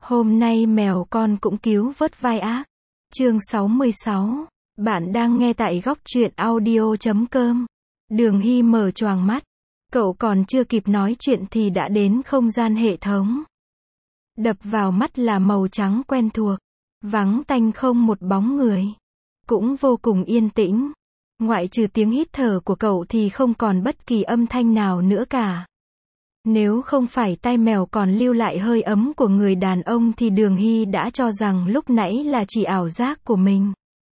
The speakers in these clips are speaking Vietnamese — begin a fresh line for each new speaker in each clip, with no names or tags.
Hôm nay mèo con cũng cứu vớt vai ác. Chương 66. Bạn đang nghe tại góc truyện audio.com. Đường Hy mở choàng mắt. Cậu còn chưa kịp nói chuyện thì đã đến không gian hệ thống. Đập vào mắt là màu trắng quen thuộc. Vắng tanh không một bóng người. Cũng vô cùng yên tĩnh. Ngoại trừ tiếng hít thở của cậu thì không còn bất kỳ âm thanh nào nữa cả. Nếu không phải tai mèo còn lưu lại hơi ấm của người đàn ông thì Đường Hy đã cho rằng lúc nãy là chỉ ảo giác của mình.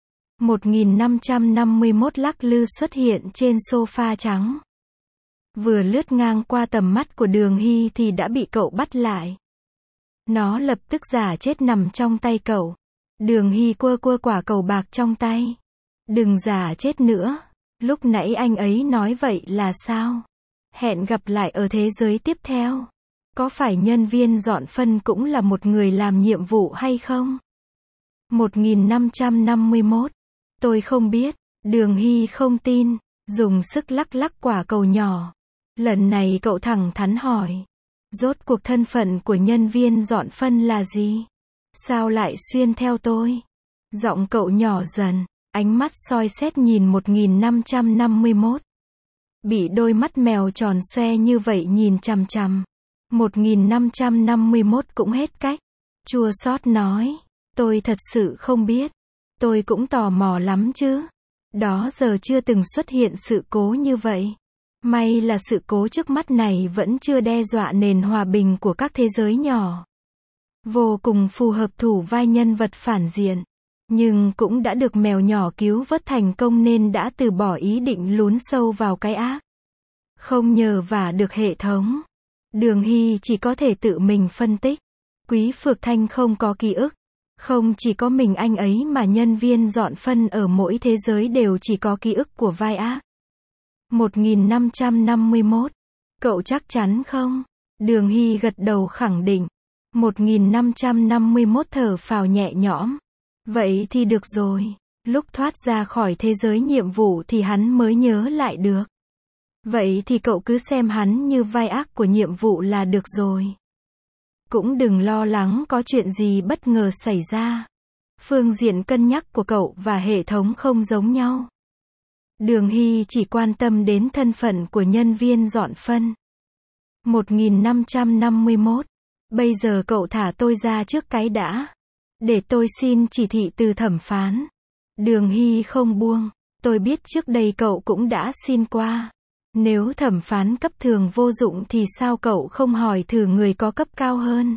1551 lắc lư xuất hiện trên sofa trắng. Vừa lướt ngang qua tầm mắt của Đường Hy thì đã bị cậu bắt lại. Nó lập tức giả chết nằm trong tay cậu. Đường Hy quơ quả cầu bạc trong tay. Đừng giả chết nữa. Lúc nãy anh ấy nói vậy là sao? Hẹn gặp lại ở thế giới tiếp theo. Có phải nhân viên dọn phân cũng là một người làm nhiệm vụ hay không? 1551. Tôi không biết. Đường Hy không tin. Dùng sức lắc quả cầu nhỏ. Lần này cậu thẳng thắn hỏi. Rốt cuộc thân phận của nhân viên dọn phân là gì? Sao lại xuyên theo tôi? Giọng cậu nhỏ dần. Ánh mắt soi xét nhìn 1551. Bị đôi mắt mèo tròn xoe như vậy nhìn chằm chằm. 1551 cũng hết cách. Chua xót nói. Tôi thật sự không biết. Tôi cũng tò mò lắm chứ. Đó giờ chưa từng xuất hiện sự cố như vậy. May là sự cố trước mắt này vẫn chưa đe dọa nền hòa bình của các thế giới nhỏ. Vô cùng phù hợp thủ vai nhân vật phản diện. Nhưng cũng đã được mèo nhỏ cứu vớt thành công nên đã từ bỏ ý định lún sâu vào cái ác. Không nhờ vả được hệ thống. Đường Hy chỉ có thể tự mình phân tích. Quý Phược Thanh không có ký ức. Không chỉ có mình anh ấy mà nhân viên dọn phân ở mỗi thế giới đều chỉ có ký ức của vai ác. 1551. Cậu chắc chắn không? Đường Hy gật đầu khẳng định. 1551 thở phào nhẹ nhõm. Vậy thì được rồi. Lúc thoát ra khỏi thế giới nhiệm vụ thì hắn mới nhớ lại được. Vậy thì cậu cứ xem hắn như vai ác của nhiệm vụ là được rồi. Cũng đừng lo lắng có chuyện gì bất ngờ xảy ra. Phương diện cân nhắc của cậu và hệ thống không giống nhau. Đường Hy chỉ quan tâm đến thân phận của nhân viên dọn phân. 1551. Bây giờ cậu thả tôi ra trước cái đã. Để tôi xin chỉ thị từ thẩm phán. Đường Hy không buông. Tôi biết trước đây cậu cũng đã xin qua. Nếu thẩm phán cấp thường vô dụng thì sao cậu không hỏi thử người có cấp cao hơn?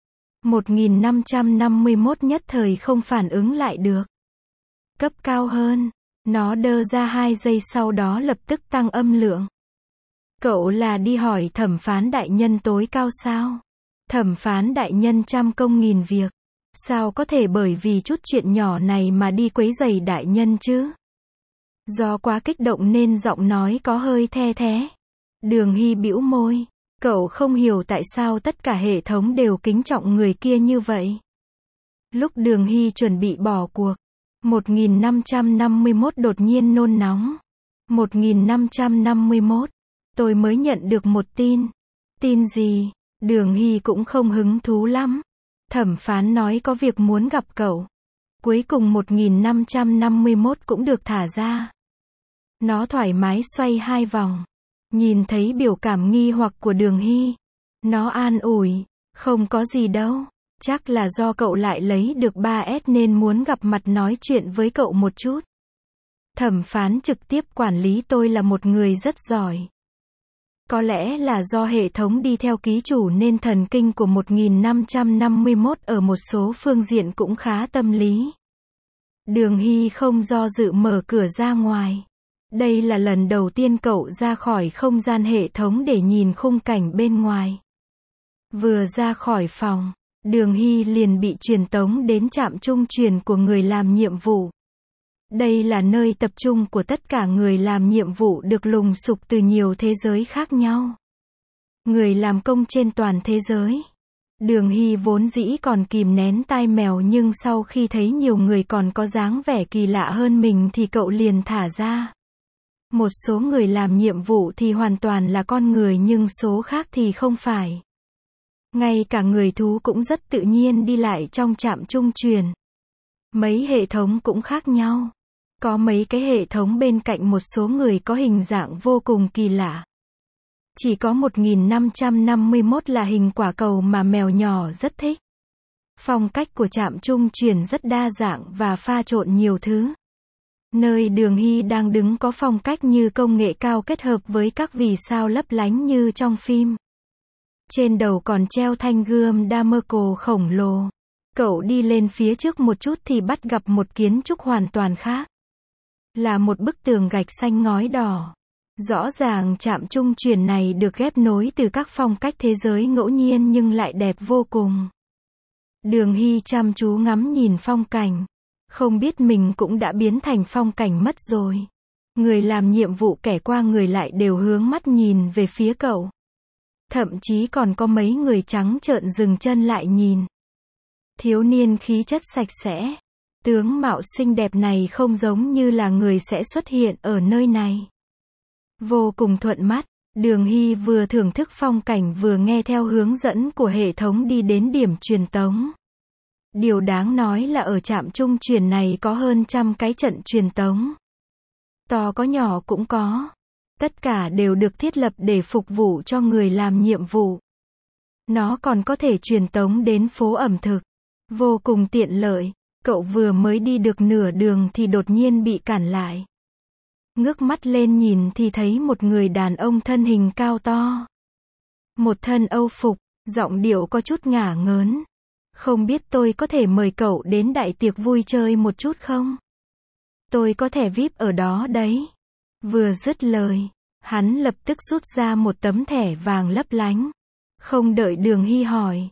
1551 nhất thời không phản ứng lại được. Cấp cao hơn. Nó đơ ra 2 giây sau đó lập tức tăng âm lượng. Cậu là đi hỏi thẩm phán đại nhân tối cao sao? Thẩm phán đại nhân trăm công nghìn việc. Sao có thể bởi vì chút chuyện nhỏ này mà đi quấy rầy đại nhân chứ? Do quá kích động nên giọng nói có hơi the thé. Đường Hy bĩu môi. Cậu không hiểu tại sao tất cả hệ thống đều kính trọng người kia như vậy. Lúc Đường Hy chuẩn bị bỏ cuộc. 1551 đột nhiên nôn nóng. 1551. Tôi mới nhận được một tin. Tin gì? Đường Hy cũng không hứng thú lắm. Thẩm phán nói có việc muốn gặp cậu. Cuối cùng 1551 cũng được thả ra. Nó thoải mái xoay 2 vòng. Nhìn thấy biểu cảm nghi hoặc của Đường Hy. Nó an ủi. Không có gì đâu. Chắc là do cậu lại lấy được 3S nên muốn gặp mặt nói chuyện với cậu một chút. Thẩm phán trực tiếp quản lý tôi là một người rất giỏi. Có lẽ là do hệ thống đi theo ký chủ nên thần kinh của 1551 ở một số phương diện cũng khá tâm lý. Đường Hy không do dự mở cửa ra ngoài. Đây là lần đầu tiên cậu ra khỏi không gian hệ thống để nhìn khung cảnh bên ngoài. Vừa ra khỏi phòng, Đường Hy liền bị truyền tống đến trạm trung truyền của người làm nhiệm vụ. Đây là nơi tập trung của tất cả người làm nhiệm vụ được lùng sục từ nhiều thế giới khác nhau. Người làm công trên toàn thế giới. Đường Hy vốn dĩ còn kìm nén tai mèo nhưng sau khi thấy nhiều người còn có dáng vẻ kỳ lạ hơn mình thì cậu liền thả ra. Một số người làm nhiệm vụ thì hoàn toàn là con người nhưng số khác thì không phải. Ngay cả người thú cũng rất tự nhiên đi lại trong trạm trung chuyển. Mấy hệ thống cũng khác nhau. Có mấy cái hệ thống bên cạnh một số người có hình dạng vô cùng kỳ lạ. Chỉ có 1551 là hình quả cầu mà mèo nhỏ rất thích. Phong cách của trạm trung chuyển rất đa dạng và pha trộn nhiều thứ. Nơi Đường Hy đang đứng có phong cách như công nghệ cao kết hợp với các vì sao lấp lánh như trong phim. Trên đầu còn treo thanh gươm Dameco khổng lồ. Cậu đi lên phía trước một chút thì bắt gặp một kiến trúc hoàn toàn khác. Là một bức tường gạch xanh ngói đỏ. Rõ ràng trạm trung chuyển này được ghép nối từ các phong cách thế giới ngẫu nhiên nhưng lại đẹp vô cùng. Đường Hy chăm chú ngắm nhìn phong cảnh. Không biết mình cũng đã biến thành phong cảnh mất rồi. Người làm nhiệm vụ kẻ qua người lại đều hướng mắt nhìn về phía cậu. Thậm chí còn có mấy người trắng trợn dừng chân lại nhìn. Thiếu niên khí chất sạch sẽ. Tướng mạo xinh đẹp này không giống như là người sẽ xuất hiện ở nơi này. Vô cùng thuận mắt, Đường Hy vừa thưởng thức phong cảnh vừa nghe theo hướng dẫn của hệ thống đi đến điểm truyền tống. Điều đáng nói là ở trạm trung chuyển này có hơn 100 cái trận truyền tống. To có nhỏ cũng có. Tất cả đều được thiết lập để phục vụ cho người làm nhiệm vụ. Nó còn có thể truyền tống đến phố ẩm thực. Vô cùng tiện lợi. Cậu vừa mới đi được nửa đường thì đột nhiên bị cản lại. Ngước mắt lên nhìn thì thấy một người đàn ông thân hình cao to. Một thân Âu phục, giọng điệu có chút ngả ngớn. Không biết tôi có thể mời cậu đến đại tiệc vui chơi một chút không? Tôi có thẻ VIP ở đó đấy. Vừa dứt lời, hắn lập tức rút ra một tấm thẻ vàng lấp lánh. Không đợi Đường Hy hỏi.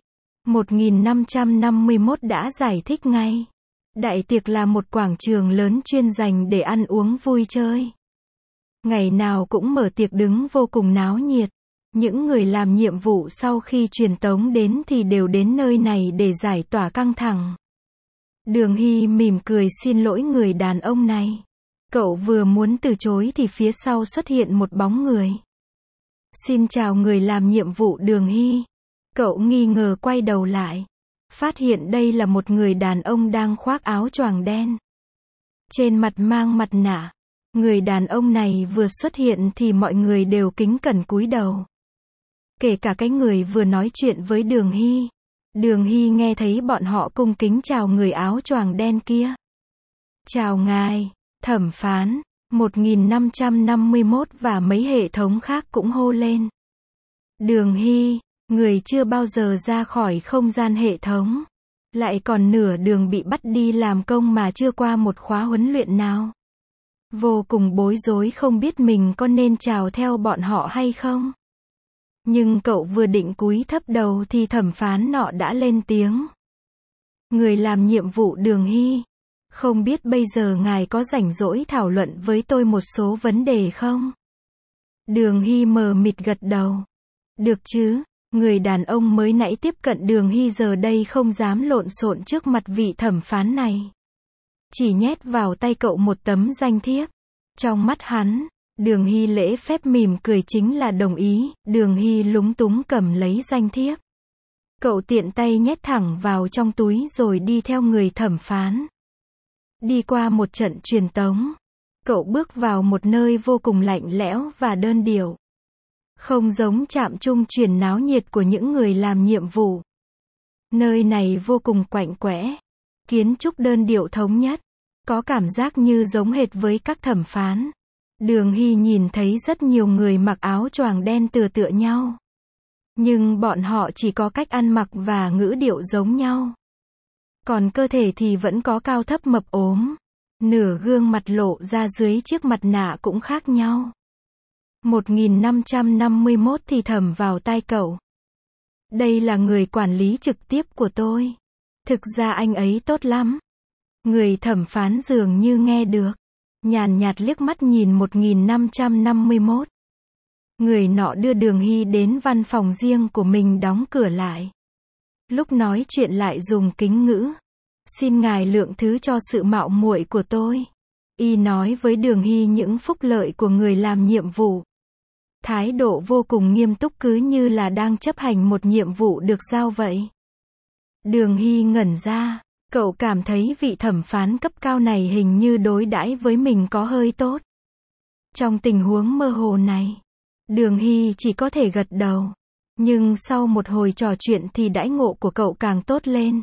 1551 đã giải thích ngay. Đại tiệc là một quảng trường lớn chuyên dành để ăn uống vui chơi. Ngày nào cũng mở tiệc đứng vô cùng náo nhiệt. Những người làm nhiệm vụ sau khi truyền tống đến thì đều đến nơi này để giải tỏa căng thẳng. Đường Hy mỉm cười xin lỗi người đàn ông này. Cậu vừa muốn từ chối thì phía sau xuất hiện một bóng người. Xin chào người làm nhiệm vụ Đường Hy. Cậu nghi ngờ quay đầu lại. Phát hiện đây là một người đàn ông đang khoác áo choàng đen. Trên mặt mang mặt nạ. Người đàn ông này vừa xuất hiện thì mọi người đều kính cẩn cúi đầu. Kể cả cái người vừa nói chuyện với Đường Hy. Đường Hy nghe thấy bọn họ cung kính chào người áo choàng đen kia. Chào ngài, thẩm phán. 1551 và mấy hệ thống khác cũng hô lên. Đường Hy, người chưa bao giờ ra khỏi không gian hệ thống. Lại còn nửa đường bị bắt đi làm công mà chưa qua một khóa huấn luyện nào. Vô cùng bối rối không biết mình có nên chào theo bọn họ hay không. Nhưng cậu vừa định cúi thấp đầu thì thẩm phán nọ đã lên tiếng. Người làm nhiệm vụ Đường Hy. Không biết bây giờ ngài có rảnh rỗi thảo luận với tôi một số vấn đề không? Đường Hy mờ mịt gật đầu. Được chứ, người đàn ông mới nãy tiếp cận Đường Hy giờ đây không dám lộn xộn trước mặt vị thẩm phán này. Chỉ nhét vào tay cậu một tấm danh thiếp. Trong mắt hắn, Đường Hy lễ phép mỉm cười chính là đồng ý. Đường Hy lúng túng cầm lấy danh thiếp. Cậu tiện tay nhét thẳng vào trong túi rồi đi theo người thẩm phán. Đi qua một trận truyền tống. Cậu bước vào một nơi vô cùng lạnh lẽo và đơn điệu. Không giống trạm trung chuyển náo nhiệt của những người làm nhiệm vụ. Nơi này vô cùng quạnh quẽ. Kiến trúc đơn điệu thống nhất. Có cảm giác như giống hệt với các thẩm phán. Đường Hy nhìn thấy rất nhiều người mặc áo choàng đen tựa nhau. Nhưng bọn họ chỉ có cách ăn mặc và ngữ điệu giống nhau. Còn cơ thể thì vẫn có cao thấp mập ốm. Nửa gương mặt lộ ra dưới chiếc mặt nạ cũng khác nhau. 1551 thì thầm vào tai cậu. Đây là người quản lý trực tiếp của tôi. Thực ra anh ấy tốt lắm. Người thẩm phán dường như nghe được. Nhàn nhạt liếc mắt nhìn 1551. Người nọ đưa Đường Hy đến văn phòng riêng của mình đóng cửa lại. Lúc nói chuyện lại dùng kính ngữ. Xin ngài lượng thứ cho sự mạo muội của tôi. Y nói với Đường Hy những phúc lợi của người làm nhiệm vụ. Thái độ vô cùng nghiêm túc cứ như là đang chấp hành một nhiệm vụ được giao vậy. Đường Hy ngẩn ra, cậu cảm thấy vị thẩm phán cấp cao này hình như đối đãi với mình có hơi tốt. Trong tình huống mơ hồ này, Đường Hy chỉ có thể gật đầu. Nhưng sau một hồi trò chuyện thì đãi ngộ của cậu càng tốt lên.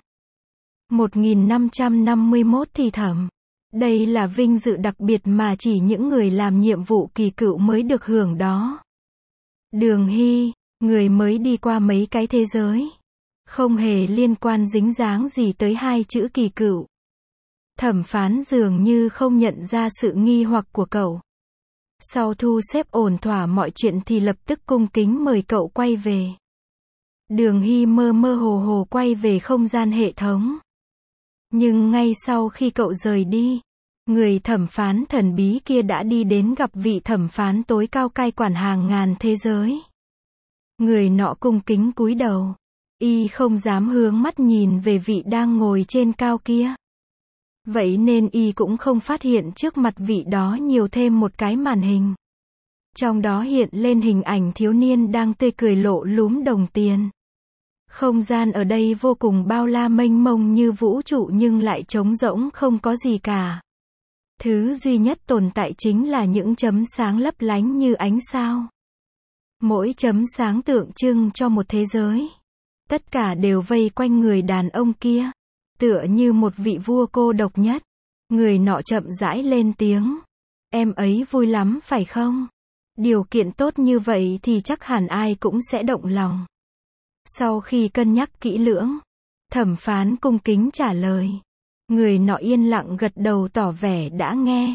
1551 thì thầm. Đây là vinh dự đặc biệt mà chỉ những người làm nhiệm vụ kỳ cựu mới được hưởng đó. Đường Hy, người mới đi qua mấy cái thế giới. Không hề liên quan dính dáng gì tới hai chữ kỳ cựu. Thẩm phán dường như không nhận ra sự nghi hoặc của cậu. Sau thu xếp ổn thỏa mọi chuyện thì lập tức cung kính mời cậu quay về. Đường Hy mơ mơ hồ hồ quay về không gian hệ thống. Nhưng ngay sau khi cậu rời đi, người thẩm phán thần bí kia đã đi đến gặp vị thẩm phán tối cao cai quản hàng ngàn thế giới. Người nọ cung kính cúi đầu. Y không dám hướng mắt nhìn về vị đang ngồi trên cao kia. Vậy nên y cũng không phát hiện trước mặt vị đó nhiều thêm một cái màn hình. Trong đó hiện lên hình ảnh thiếu niên đang tươi cười lộ lúm đồng tiền. Không gian ở đây vô cùng bao la mênh mông như vũ trụ nhưng lại trống rỗng không có gì cả. Thứ duy nhất tồn tại chính là những chấm sáng lấp lánh như ánh sao. Mỗi chấm sáng tượng trưng cho một thế giới. Tất cả đều vây quanh người đàn ông kia. Tựa như một vị vua cô độc nhất. Người nọ chậm rãi lên tiếng. Em ấy vui lắm phải không? Điều kiện tốt như vậy thì chắc hẳn ai cũng sẽ động lòng. Sau khi cân nhắc kỹ lưỡng, thẩm phán cung kính trả lời. Người nọ yên lặng gật đầu tỏ vẻ đã nghe.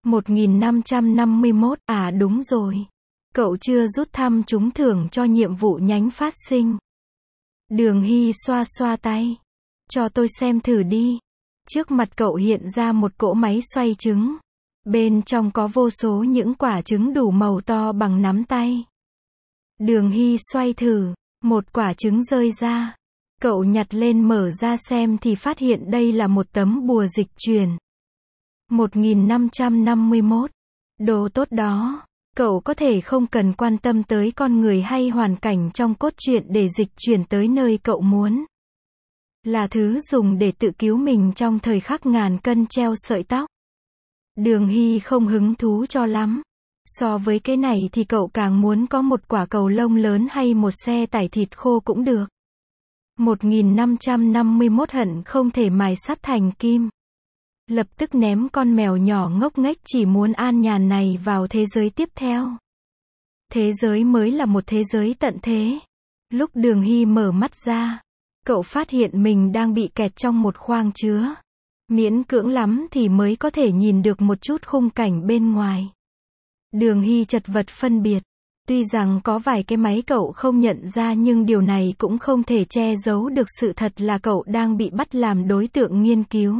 1551, à đúng rồi. Cậu chưa rút thăm trúng thưởng cho nhiệm vụ nhánh phát sinh. Đường Hy xoa xoa tay. Cho tôi xem thử đi. Trước mặt cậu hiện ra một cỗ máy xoay trứng. Bên trong có vô số những quả trứng đủ màu to bằng nắm tay. Đường Hy xoay thử. Một quả trứng rơi ra. Cậu nhặt lên mở ra xem thì phát hiện đây là một tấm bùa dịch chuyển. 1551. Đồ tốt đó. Cậu có thể không cần quan tâm tới con người hay hoàn cảnh trong cốt truyện để dịch chuyển tới nơi cậu muốn. Là thứ dùng để tự cứu mình trong thời khắc ngàn cân treo sợi tóc. Đường Hy không hứng thú cho lắm. So với cái này thì cậu càng muốn có một quả cầu lông lớn hay một xe tải thịt khô cũng được. 1551 hận không thể mài sắt thành kim. Lập tức ném con mèo nhỏ ngốc nghếch chỉ muốn an nhàn này vào thế giới tiếp theo. Thế giới mới là một thế giới tận thế. Lúc Đường Hy mở mắt ra, cậu phát hiện mình đang bị kẹt trong một khoang chứa. Miễn cưỡng lắm thì mới có thể nhìn được một chút khung cảnh bên ngoài. Đường Hy chật vật phân biệt. Tuy rằng có vài cái máy cậu không nhận ra nhưng điều này cũng không thể che giấu được sự thật là cậu đang bị bắt làm đối tượng nghiên cứu.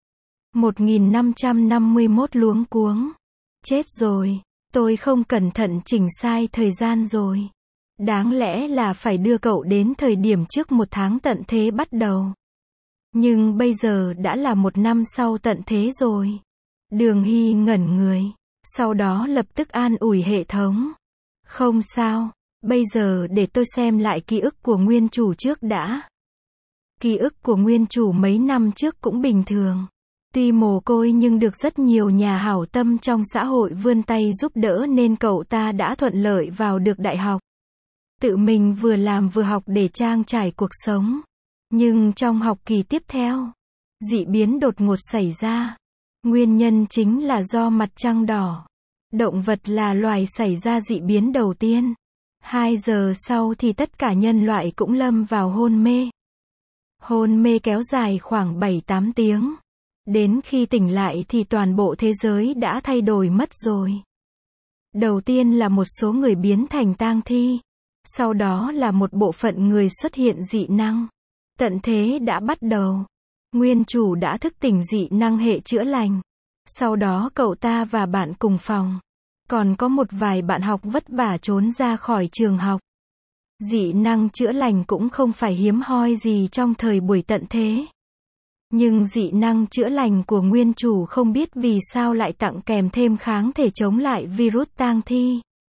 1551 luống cuống. Chết rồi, tôi không cẩn thận chỉnh sai thời gian rồi. Đáng lẽ là phải đưa cậu đến thời điểm trước một tháng tận thế bắt đầu. Nhưng bây giờ đã là một năm sau tận thế rồi. Đường Hy ngẩn người. Sau đó lập tức an ủi hệ thống. Không sao, bây giờ để tôi xem lại ký ức của nguyên chủ trước đã. Ký ức của nguyên chủ mấy năm trước cũng bình thường. Tuy mồ côi nhưng được rất nhiều nhà hảo tâm trong xã hội vươn tay giúp đỡ nên cậu ta đã thuận lợi vào được đại học. Tự mình vừa làm vừa học để trang trải cuộc sống. Nhưng trong học kỳ tiếp theo, dị biến đột ngột xảy ra. Nguyên nhân chính là do mặt trăng đỏ. Động vật là loài xảy ra dị biến đầu tiên. 2 giờ sau thì tất cả nhân loại cũng lâm vào hôn mê. Hôn mê kéo dài khoảng 7-8 tiếng. Đến khi tỉnh lại thì toàn bộ thế giới đã thay đổi mất rồi. Đầu tiên là một số người biến thành tang thi. Sau đó là một bộ phận người xuất hiện dị năng. Tận thế đã bắt đầu. Nguyên chủ đã thức tỉnh dị năng hệ chữa lành. Sau đó cậu ta và bạn cùng phòng. Còn có một vài bạn học vất vả trốn ra khỏi trường học. Dị năng chữa lành cũng không phải hiếm hoi gì trong thời buổi tận thế. Nhưng dị năng chữa lành của nguyên chủ không biết vì sao lại tặng kèm thêm kháng thể chống lại virus tang thi.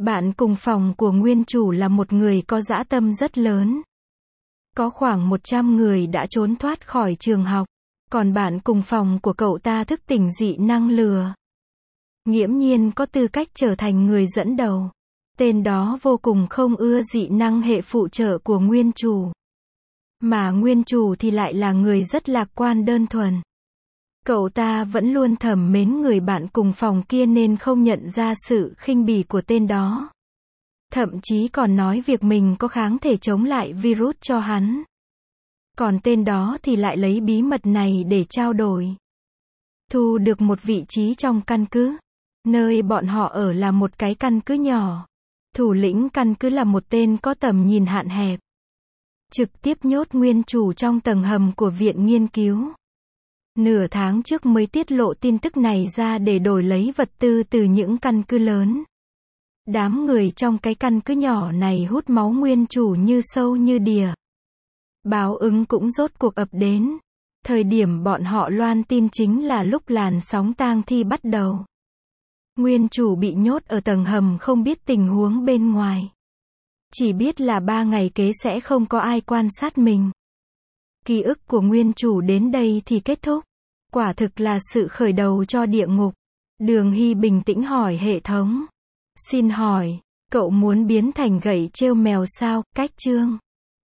Bạn cùng phòng của nguyên chủ là một người có dã tâm rất lớn. Có khoảng 100 người đã trốn thoát khỏi trường học. Còn bạn cùng phòng của cậu ta thức tỉnh dị năng lừa. Nghiễm nhiên có tư cách trở thành người dẫn đầu. Tên đó vô cùng không ưa dị năng hệ phụ trợ của nguyên chủ. Mà nguyên chủ thì lại là người rất lạc quan đơn thuần. Cậu ta vẫn luôn thầm mến người bạn cùng phòng kia nên không nhận ra sự khinh bỉ của tên đó. Thậm chí còn nói việc mình có kháng thể chống lại virus cho hắn. Còn tên đó thì lại lấy bí mật này để trao đổi. Thu được một vị trí trong căn cứ. Nơi bọn họ ở là một cái căn cứ nhỏ. Thủ lĩnh căn cứ là một tên có tầm nhìn hạn hẹp. Trực tiếp nhốt nguyên chủ trong tầng hầm của viện nghiên cứu. Nửa tháng trước mới tiết lộ tin tức này ra để đổi lấy vật tư từ những căn cứ lớn. Đám người trong cái căn cứ nhỏ này hút máu nguyên chủ như sâu như đỉa. Báo ứng cũng rốt cuộc ập đến. Thời điểm bọn họ loan tin chính là lúc làn sóng tang thi bắt đầu. Nguyên chủ bị nhốt ở tầng hầm không biết tình huống bên ngoài. Chỉ biết là 3 ngày kế sẽ không có ai quan sát mình. Ký ức của nguyên chủ đến đây thì kết thúc. Quả thực là sự khởi đầu cho địa ngục. Đường Hy bình tĩnh hỏi hệ thống. Xin hỏi, cậu muốn biến thành gậy trêu mèo sao? Cách chương